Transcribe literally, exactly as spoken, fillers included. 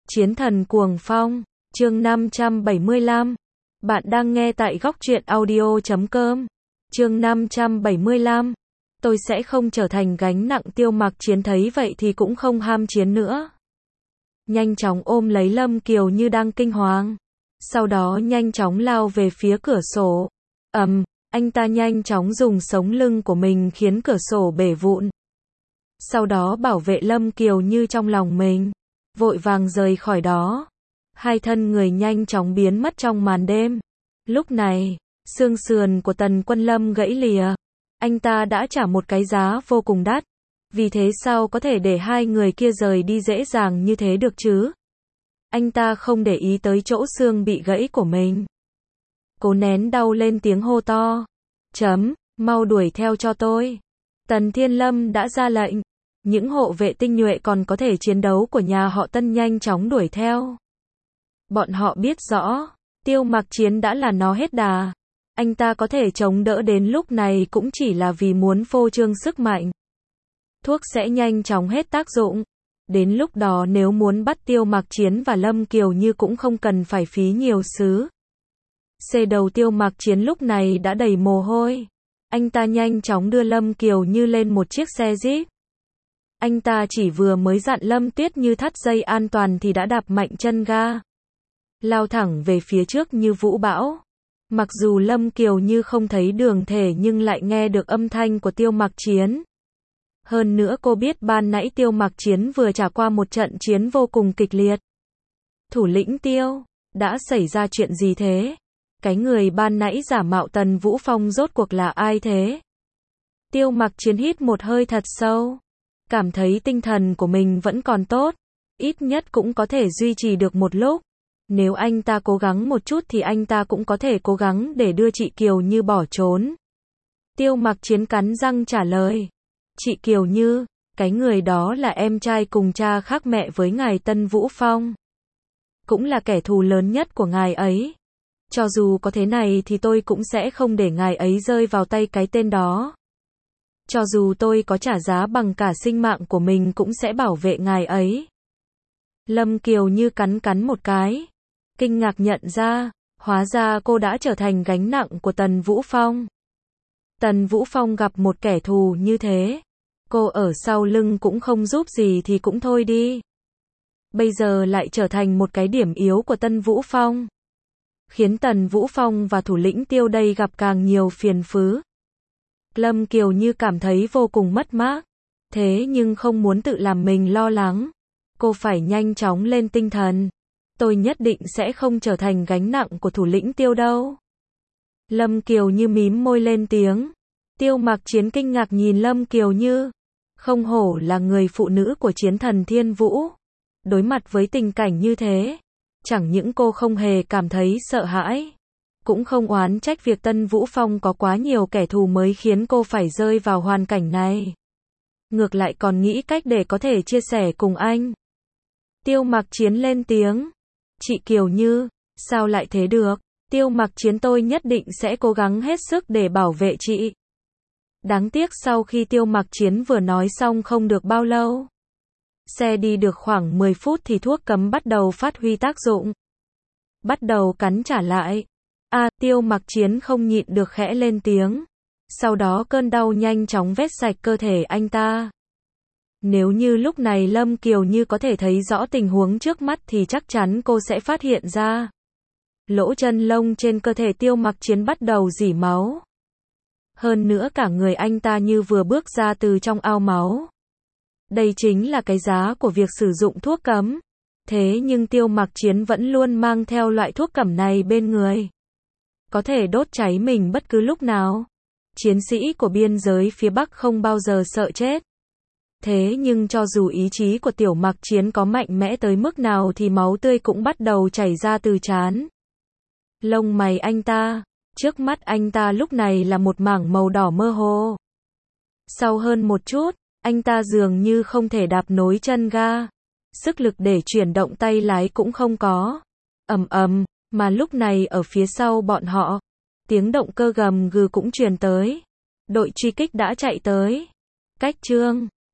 Chiến thần cuồng phong, chương năm trăm bảy mươi lăm. Bạn đang nghe tại góc truyện audio chấm com. Chương năm trăm bảy mươi lăm. Tôi sẽ không trở thành gánh nặng. Tiêu Mặc Chiến thấy vậy thì cũng không ham chiến nữa. Nhanh chóng ôm lấy Lâm Kiều Như đang kinh hoàng. Sau đó nhanh chóng lao về phía cửa sổ. Ầm, um, anh ta nhanh chóng dùng sống lưng của mình khiến cửa sổ bể vụn. Sau đó bảo vệ Lâm Kiều Như trong lòng mình. Vội vàng rời khỏi đó. Hai thân người nhanh chóng biến mất trong màn đêm. Lúc này, xương sườn của Tần Quân Lâm gãy lìa. Anh ta đã trả một cái giá vô cùng đắt. Vì thế sao có thể để hai người kia rời đi dễ dàng như thế được chứ? Anh ta không để ý tới chỗ xương bị gãy của mình. Cố nén đau lên tiếng hô to. Chấm, mau đuổi theo cho tôi. Tần Thiên Lâm đã ra lệnh. Những hộ vệ tinh nhuệ còn có thể chiến đấu của nhà họ Tân nhanh chóng đuổi theo. Bọn họ biết rõ, Tiêu Mặc Chiến đã là nó hết đà. Anh ta có thể chống đỡ đến lúc này cũng chỉ là vì muốn phô trương sức mạnh. Thuốc sẽ nhanh chóng hết tác dụng. Đến lúc đó nếu muốn bắt Tiêu Mặc Chiến và Lâm Kiều Như cũng không cần phải phí nhiều xứ. Xe đầu Tiêu Mặc Chiến lúc này đã đầy mồ hôi. Anh ta nhanh chóng đưa Lâm Kiều Như lên một chiếc xe Jeep. Anh ta chỉ vừa mới dặn Lâm Tuyết Như thắt dây an toàn thì đã đạp mạnh chân ga. Lao thẳng về phía trước như vũ bão. Mặc dù Lâm Kiều Như không thấy đường thể nhưng lại nghe được âm thanh của Tiêu Mặc Chiến. Hơn nữa cô biết ban nãy Tiêu Mặc Chiến vừa trải qua một trận chiến vô cùng kịch liệt. Thủ lĩnh Tiêu, đã xảy ra chuyện gì thế? Cái người ban nãy giả mạo Tần Vũ Phong rốt cuộc là ai thế? Tiêu Mặc Chiến hít một hơi thật sâu. Cảm thấy tinh thần của mình vẫn còn tốt. Ít nhất cũng có thể duy trì được một lúc. Nếu anh ta cố gắng một chút thì anh ta cũng có thể cố gắng để đưa chị Kiều Như bỏ trốn. Tiêu Mặc Chiến cắn răng trả lời. Chị Kiều Như, cái người đó là em trai cùng cha khác mẹ với ngài Tân Vũ Phong. Cũng là kẻ thù lớn nhất của ngài ấy. Cho dù có thế này thì tôi cũng sẽ không để ngài ấy rơi vào tay cái tên đó. Cho dù tôi có trả giá bằng cả sinh mạng của mình cũng sẽ bảo vệ ngài ấy. Lâm Kiều Như cắn cắn một cái. Kinh ngạc nhận ra, hóa ra cô đã trở thành gánh nặng của Tần Vũ Phong. Tần Vũ Phong gặp một kẻ thù như thế. Cô ở sau lưng cũng không giúp gì thì cũng thôi đi. Bây giờ lại trở thành một cái điểm yếu của Tần Vũ Phong. Khiến Tần Vũ Phong và thủ lĩnh Tiêu đây gặp càng nhiều phiền phức. Lâm Kiều Như cảm thấy vô cùng mất mát. Thế nhưng không muốn tự làm mình lo lắng. Cô phải nhanh chóng lên tinh thần. Tôi nhất định sẽ không trở thành gánh nặng của thủ lĩnh Tiêu đâu. Lâm Kiều Như mím môi lên tiếng. Tiêu Mặc Chiến kinh ngạc nhìn Lâm Kiều Như. Không hổ là người phụ nữ của chiến thần Thiên Vũ. Đối mặt với tình cảnh như thế. Chẳng những cô không hề cảm thấy sợ hãi. Cũng không oán trách việc Tân Vũ Phong có quá nhiều kẻ thù mới khiến cô phải rơi vào hoàn cảnh này. Ngược lại còn nghĩ cách để có thể chia sẻ cùng anh. Tiêu Mặc Chiến lên tiếng. Chị Kiều Như, sao lại thế được? Tiêu Mặc Chiến tôi nhất định sẽ cố gắng hết sức để bảo vệ chị. Đáng tiếc sau khi Tiêu Mặc Chiến vừa nói xong không được bao lâu. Xe đi được khoảng mười phút thì thuốc cấm bắt đầu phát huy tác dụng. Bắt đầu cắn trả lại. À, Tiêu Mặc Chiến không nhịn được khẽ lên tiếng. Sau đó cơn đau nhanh chóng vét sạch cơ thể anh ta. Nếu như lúc này Lâm Kiều Như có thể thấy rõ tình huống trước mắt thì chắc chắn cô sẽ phát hiện ra. Lỗ chân lông trên cơ thể Tiêu Mặc Chiến bắt đầu rỉ máu. Hơn nữa cả người anh ta như vừa bước ra từ trong ao máu. Đây chính là cái giá của việc sử dụng thuốc cấm. Thế nhưng Tiêu Mặc Chiến vẫn luôn mang theo loại thuốc cấm này bên người. Có thể đốt cháy mình bất cứ lúc nào. Chiến sĩ của biên giới phía Bắc không bao giờ sợ chết. Thế nhưng cho dù ý chí của Tiểu Mặc Chiến có mạnh mẽ tới mức nào thì máu tươi cũng bắt đầu chảy ra từ trán. Lông mày anh ta, trước mắt anh ta lúc này là một mảng màu đỏ mơ hồ. Sau hơn một chút, anh ta dường như không thể đạp nối chân ga. Sức lực để chuyển động tay lái cũng không có. Ầm ầm, mà lúc này ở phía sau bọn họ, tiếng động cơ gầm gừ cũng truyền tới. Đội truy kích đã chạy tới. Cách chương